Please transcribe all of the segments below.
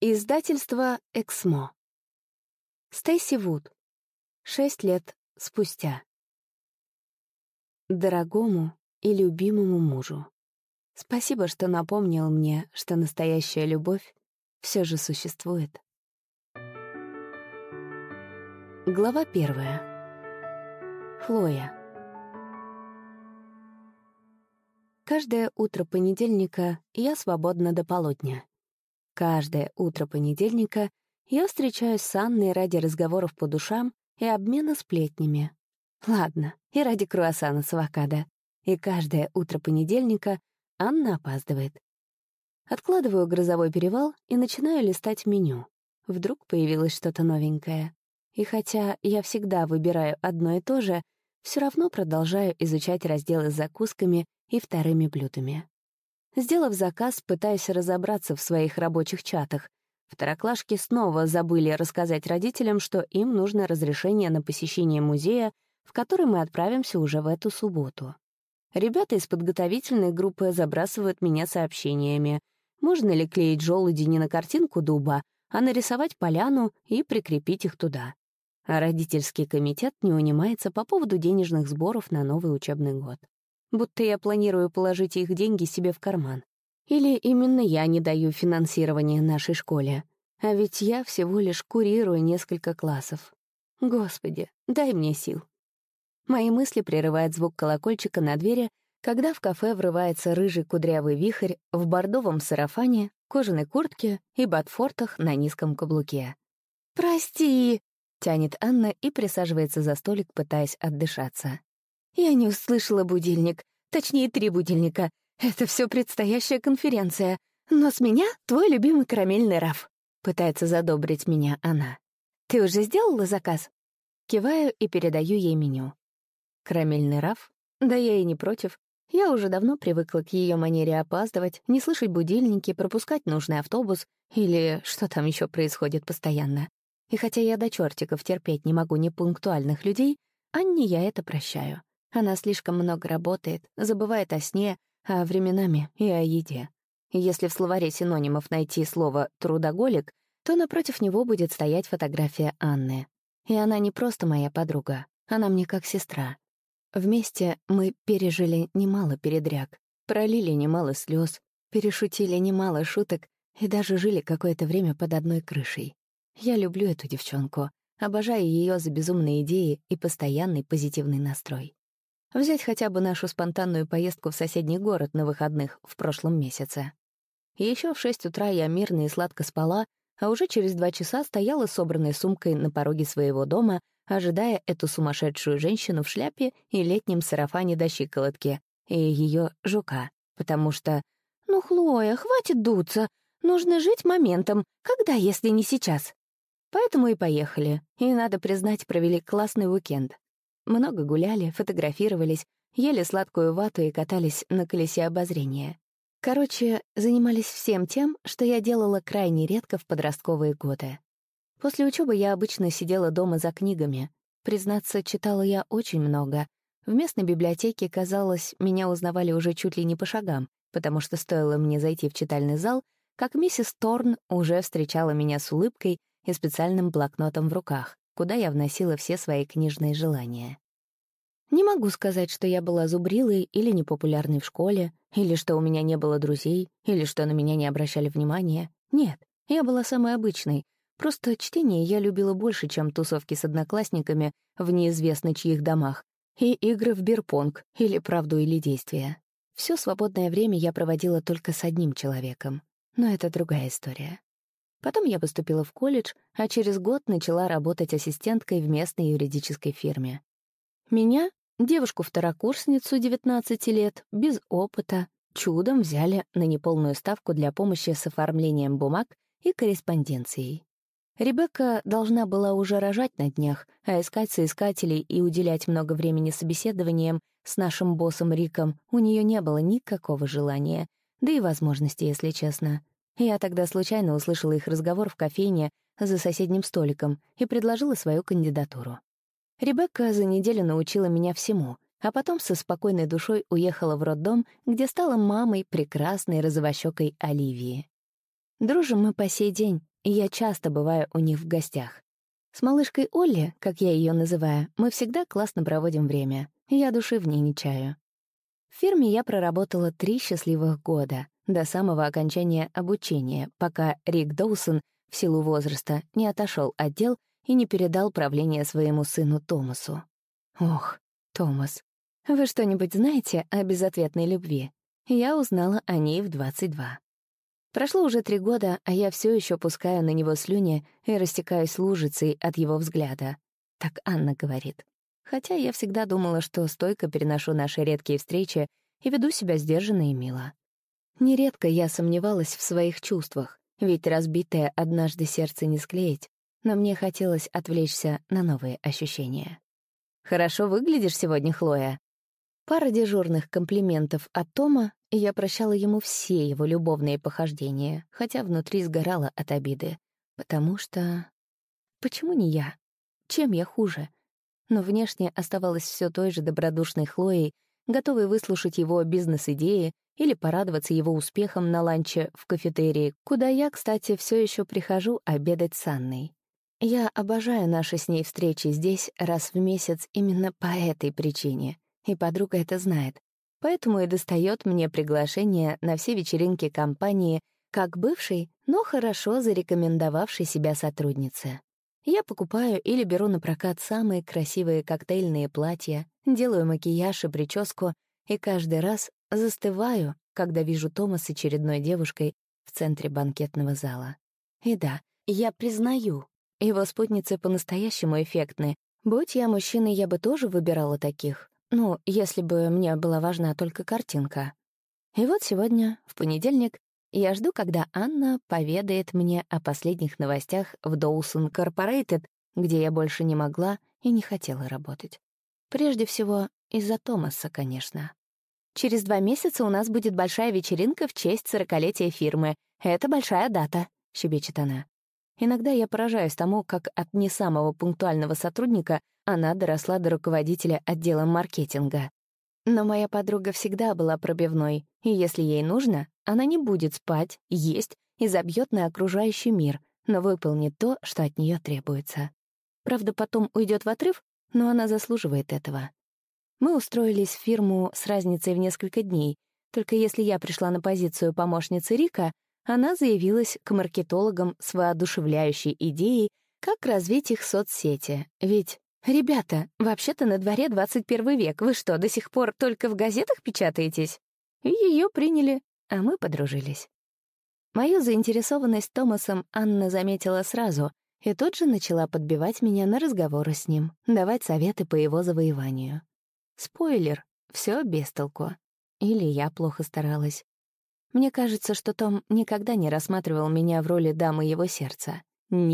Издательство «Эксмо». Стейси Вуд. 6 лет спустя. Дорогому и любимому мужу. Спасибо, что напомнил мне, что настоящая любовь все же существует. Глава 1. Хлоя. Каждое утро понедельника я свободна до полудня. Каждое утро понедельника я встречаюсь с Анной ради разговоров по душам и обмена сплетнями. Ладно, и ради круассана с авокадо. И каждое утро понедельника Анна опаздывает. Откладываю грозовой перевал и начинаю листать меню. Вдруг появилось что-то новенькое. И хотя я всегда выбираю одно и то же, все равно продолжаю изучать разделы с закусками и вторыми блюдами. Сделав заказ, пытаюсь разобраться в своих рабочих чатах. Второклашки снова забыли рассказать родителям, что им нужно разрешение на посещение музея, в который мы отправимся уже в эту субботу. Ребята из подготовительной группы забрасывают меня сообщениями. Можно ли клеить желуди не на картинку дуба, а нарисовать поляну и прикрепить их туда? А родительский комитет не унимается по поводу денежных сборов на новый учебный год. Будто я планирую положить их деньги себе в карман. Или именно я не даю финансирования нашей школе. А ведь я всего лишь курирую несколько классов. Господи, дай мне сил. Мои мысли прерывает звук колокольчика на двери, когда в кафе врывается рыжий кудрявый вихрь в бордовом сарафане, кожаной куртке и ботфортах на низком каблуке. «Прости!» — тянет Анна и присаживается за столик, пытаясь отдышаться. «Я не услышала будильник. Точнее, 3 будильника. Это все предстоящая конференция. Но с меня твой любимый карамельный раф». Пытается задобрить меня она. «Ты уже сделала заказ?» Киваю и передаю ей меню. Карамельный раф? Да я и не против. Я уже давно привыкла к ее манере опаздывать, не слышать будильники, пропускать нужный автобус или что там еще происходит постоянно. И хотя я до чертиков терпеть не могу непунктуальных людей, Анне я это прощаю. Она слишком много работает, забывает о сне, а временами и о еде. Если в словаре синонимов найти слово «трудоголик», то напротив него будет стоять фотография Анны. И она не просто моя подруга, она мне как сестра. Вместе мы пережили немало передряг, пролили немало слез, перешутили немало шуток и даже жили какое-то время под одной крышей. Я люблю эту девчонку, обожаю ее за безумные идеи и постоянный позитивный настрой. Взять хотя бы нашу спонтанную поездку в соседний город на выходных в прошлом месяце. Еще в 6 утра я мирно и сладко спала, а уже через 2 часа стояла с собранной сумкой на пороге своего дома, ожидая эту сумасшедшую женщину в шляпе и летнем сарафане до щиколотки, и ее жука, потому что «Ну, Хлоя, хватит дуться, нужно жить моментом, когда, если не сейчас?» Поэтому и поехали, и, надо признать, провели классный уикенд. Много гуляли, фотографировались, ели сладкую вату и катались на колесе обозрения. Короче, занимались всем тем, что я делала крайне редко в подростковые годы. После учебы я обычно сидела дома за книгами. Признаться, читала я очень много. В местной библиотеке, казалось, меня узнавали уже чуть ли не по шагам, потому что стоило мне зайти в читальный зал, как миссис Торн уже встречала меня с улыбкой и специальным блокнотом в руках, куда я вносила все свои книжные желания. Не могу сказать, что я была зубрилой или непопулярной в школе, или что у меня не было друзей, или что на меня не обращали внимания. Нет, я была самой обычной. Просто чтение я любила больше, чем тусовки с одноклассниками в неизвестно чьих домах и игры в бирпонг или правду или действие. Все свободное время я проводила только с одним человеком. Но это другая история. Потом я поступила в колледж, а через год начала работать ассистенткой в местной юридической фирме. Меня, девушку-второкурсницу 19 лет, без опыта, чудом взяли на неполную ставку для помощи с оформлением бумаг и корреспонденцией. Ребекка должна была уже рожать на днях, а искать соискателей и уделять много времени собеседованиям с нашим боссом Риком у нее не было никакого желания, да и возможности, если честно. Я тогда случайно услышала их разговор в кофейне за соседним столиком и предложила свою кандидатуру. Ребекка за неделю научила меня всему, а потом со спокойной душой уехала в роддом, где стала мамой прекрасной розовощёкой Оливии. Дружим мы по сей день, и я часто бываю у них в гостях. С малышкой Олли, как я ее называю, мы всегда классно проводим время. Я души в ней не чаю. В фирме я проработала 3 счастливых года, до самого окончания обучения, пока Рик Доусон в силу возраста не отошел от дел и не передал правление своему сыну Томасу. Ох, Томас. Вы что-нибудь знаете о безответной любви? Я узнала о ней в 22. Прошло уже 3 года, а я все еще пускаю на него слюни и растекаюсь лужицей от его взгляда. Так Анна говорит. Хотя я всегда думала, что стойко переношу наши редкие встречи и веду себя сдержанно и мило. Нередко я сомневалась в своих чувствах, ведь разбитое однажды сердце не склеить, но мне хотелось отвлечься на новые ощущения. «Хорошо выглядишь сегодня, Хлоя». Пара дежурных комплиментов от Тома, и я прощала ему все его любовные похождения, хотя внутри сгорала от обиды. Потому что... Почему не я? Чем я хуже? Но внешне оставалась все той же добродушной Хлоей, готовой выслушать его бизнес-идеи или порадоваться его успехом на ланче в кафетерии, куда я, кстати, все еще прихожу обедать с Анной. Я обожаю наши с ней встречи здесь раз в месяц именно по этой причине, и подруга это знает. Поэтому и достает мне приглашение на все вечеринки компании как бывшей, но хорошо зарекомендовавшей себя сотруднице. Я покупаю или беру на прокат самые красивые коктейльные платья, делаю макияж и прическу, и каждый раз застываю, когда вижу Тома с очередной девушкой в центре банкетного зала. И да, я признаю, его спутницы по-настоящему эффектны. Будь я мужчиной, я бы тоже выбирала таких. Ну, если бы мне была важна только картинка. И вот сегодня, в понедельник, я жду, когда Анна поведает мне о последних новостях в Доусон Корпорейтед, где я больше не могла и не хотела работать. Прежде всего, из-за Томаса, конечно. «Через 2 месяца у нас будет большая вечеринка в честь 40-летия фирмы. Это большая дата», — щебечет она. Иногда я поражаюсь тому, как от не самого пунктуального сотрудника она доросла до руководителя отделом маркетинга. Но моя подруга всегда была пробивной, и если ей нужно, она не будет спать, есть и забьет на окружающий мир, но выполнит то, что от нее требуется. Правда, потом уйдет в отрыв, но она заслуживает этого. Мы устроились в фирму с разницей в несколько дней, только если я пришла на позицию помощницы Рика, она заявилась к маркетологам с воодушевляющей идеей, как развить их соцсети. Ведь, ребята, вообще-то на дворе 21 век, вы что, до сих пор только в газетах печатаетесь? И ее приняли, а мы подружились. Мою заинтересованность Томасом Анна заметила сразу и тут же начала подбивать меня на разговоры с ним, давать советы по его завоеванию. Спойлер, все без толку. Или я плохо старалась. Мне кажется, что Том никогда не рассматривал меня в роли дамы его сердца.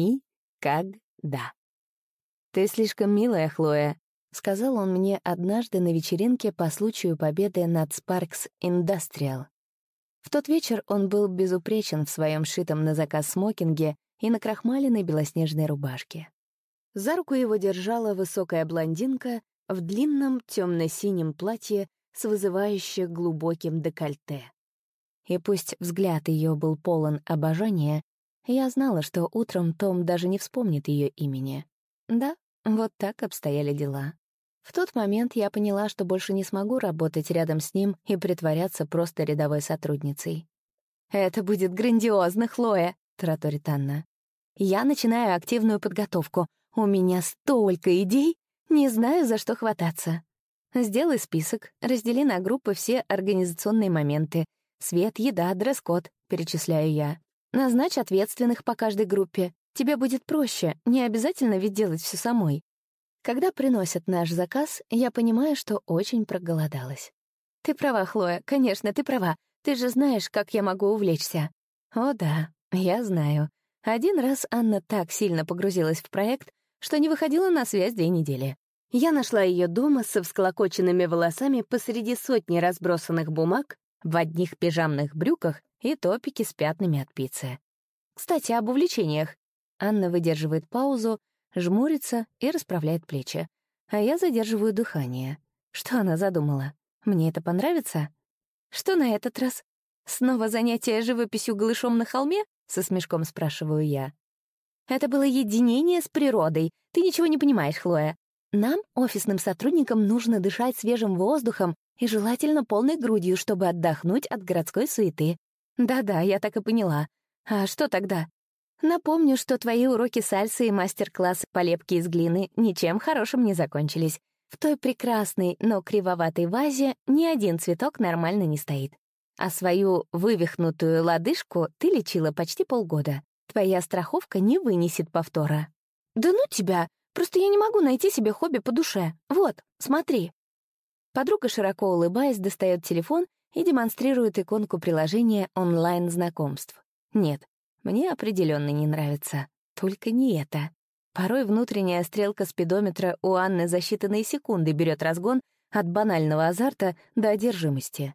Никогда. «Ты слишком милая, Хлоя», — сказал он мне однажды на вечеринке по случаю победы над Sparks Industrial. В тот вечер он был безупречен в своем шитом на заказ смокинге и накрахмаленной белоснежной рубашке. За руку его держала высокая блондинка в длинном темно-синем платье с вызывающе глубоким декольте. И пусть взгляд ее был полон обожания, я знала, что утром Том даже не вспомнит ее имени. Да, вот так обстояли дела. В тот момент я поняла, что больше не смогу работать рядом с ним и притворяться просто рядовой сотрудницей. «Это будет грандиозно, Хлоя», — тараторит Анна. «Я начинаю активную подготовку. У меня столько идей, не знаю, за что хвататься. Сделай список, раздели на группы все организационные моменты. Свет, еда, дресс-код, перечисляю я. Назначь ответственных по каждой группе. Тебе будет проще, не обязательно ведь делать все самой. Когда приносят наш заказ, я понимаю, что очень проголодалась. Ты права, Хлоя, конечно, ты права. Ты же знаешь, как я могу увлечься. О да, я знаю. Один раз Анна так сильно погрузилась в проект, что не выходила на связь 2 недели. Я нашла ее дома со всколокоченными волосами посреди сотни разбросанных бумаг, в одних пижамных брюках и топике с пятнами от пиццы. Кстати, об увлечениях. Анна выдерживает паузу, жмурится и расправляет плечи. А я задерживаю дыхание. Что она задумала? Мне это понравится? Что на этот раз? Снова занятие живописью голышом на холме? — со смешком спрашиваю я. «Это было единение с природой. Ты ничего не понимаешь, Хлоя. Нам, офисным сотрудникам, нужно дышать свежим воздухом и желательно полной грудью, чтобы отдохнуть от городской суеты. Да-да, я так и поняла. А что тогда? Напомню, что твои уроки сальсы и мастер-классы по лепке из глины ничем хорошим не закончились. В той прекрасной, но кривоватой вазе ни один цветок нормально не стоит. А свою вывихнутую лодыжку ты лечила почти полгода. Твоя страховка не вынесет повтора. Да ну тебя! Просто я не могу найти себе хобби по душе. Вот, смотри. Подруга, широко улыбаясь, достает телефон и демонстрирует иконку приложения онлайн-знакомств. Нет, мне определенно не нравится. Только не это. Порой внутренняя стрелка спидометра у Анны за считанные секунды берет разгон от банального азарта до одержимости.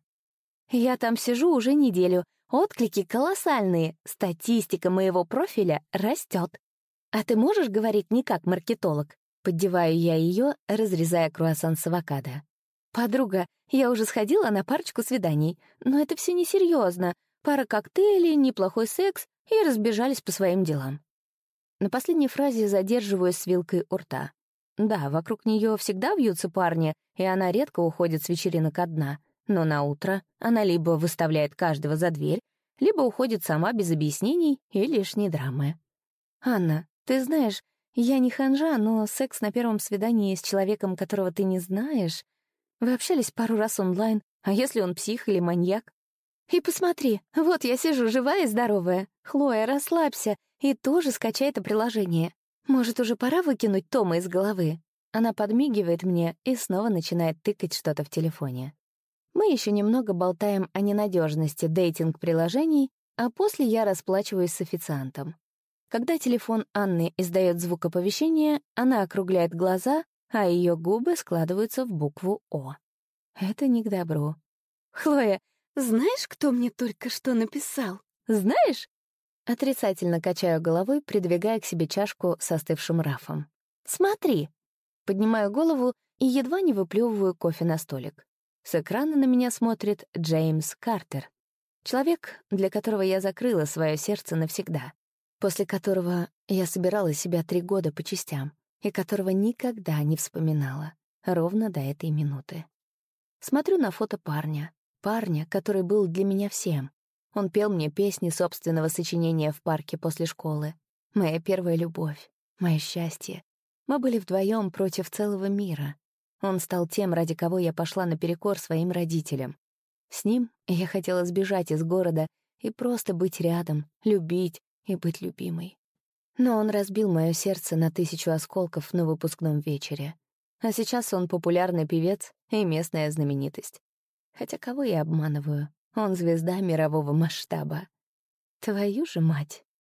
Я там сижу уже неделю, отклики колоссальные, статистика моего профиля растет. А ты можешь говорить не как маркетолог? Поддеваю я ее, разрезая круассан с авокадо. Подруга, я уже сходила на парочку свиданий, но это все несерьезно. Пара коктейлей, неплохой секс, и разбежались по своим делам. На последней фразе задерживаюсь с вилкой у рта. Да, вокруг нее всегда вьются парни, и она редко уходит с вечеринок одна. Но на утро она либо выставляет каждого за дверь, либо уходит сама без объяснений и лишней драмы. «Анна, ты знаешь, я не ханжа, но секс на первом свидании с человеком, которого ты не знаешь... Вы общались пару раз онлайн, а если он псих или маньяк? И посмотри, вот я сижу живая и здоровая. Хлоя, расслабься и тоже скачай это приложение. Может, уже пора выкинуть Тома из головы?» Она подмигивает мне и снова начинает тыкать что-то в телефоне. Мы еще немного болтаем о ненадежности дейтинг-приложений, а после я расплачиваюсь с официантом. Когда телефон Анны издает звук оповещения, она округляет глаза, а ее губы складываются в букву «О». Это не к добру. «Хлоя, знаешь, кто мне только что написал? Знаешь?» Отрицательно качаю головой, придвигая к себе чашку с остывшим рафом. «Смотри!» Поднимаю голову и едва не выплевываю кофе на столик. С экрана на меня смотрит Джеймс Картер. Человек, для которого я закрыла свое сердце навсегда, после которого я собирала себя 3 года по частям и которого никогда не вспоминала, ровно до этой минуты. Смотрю на фото парня, который был для меня всем. Он пел мне песни собственного сочинения в парке после школы. Моя первая любовь, мое счастье. Мы были вдвоем против целого мира. Он стал тем, ради кого я пошла наперекор своим родителям. С ним я хотела сбежать из города и просто быть рядом, любить и быть любимой. Но он разбил мое сердце на 1000 осколков на выпускном вечере. А сейчас он популярный певец и местная знаменитость. Хотя кого я обманываю? Он звезда мирового масштаба. Твою же мать!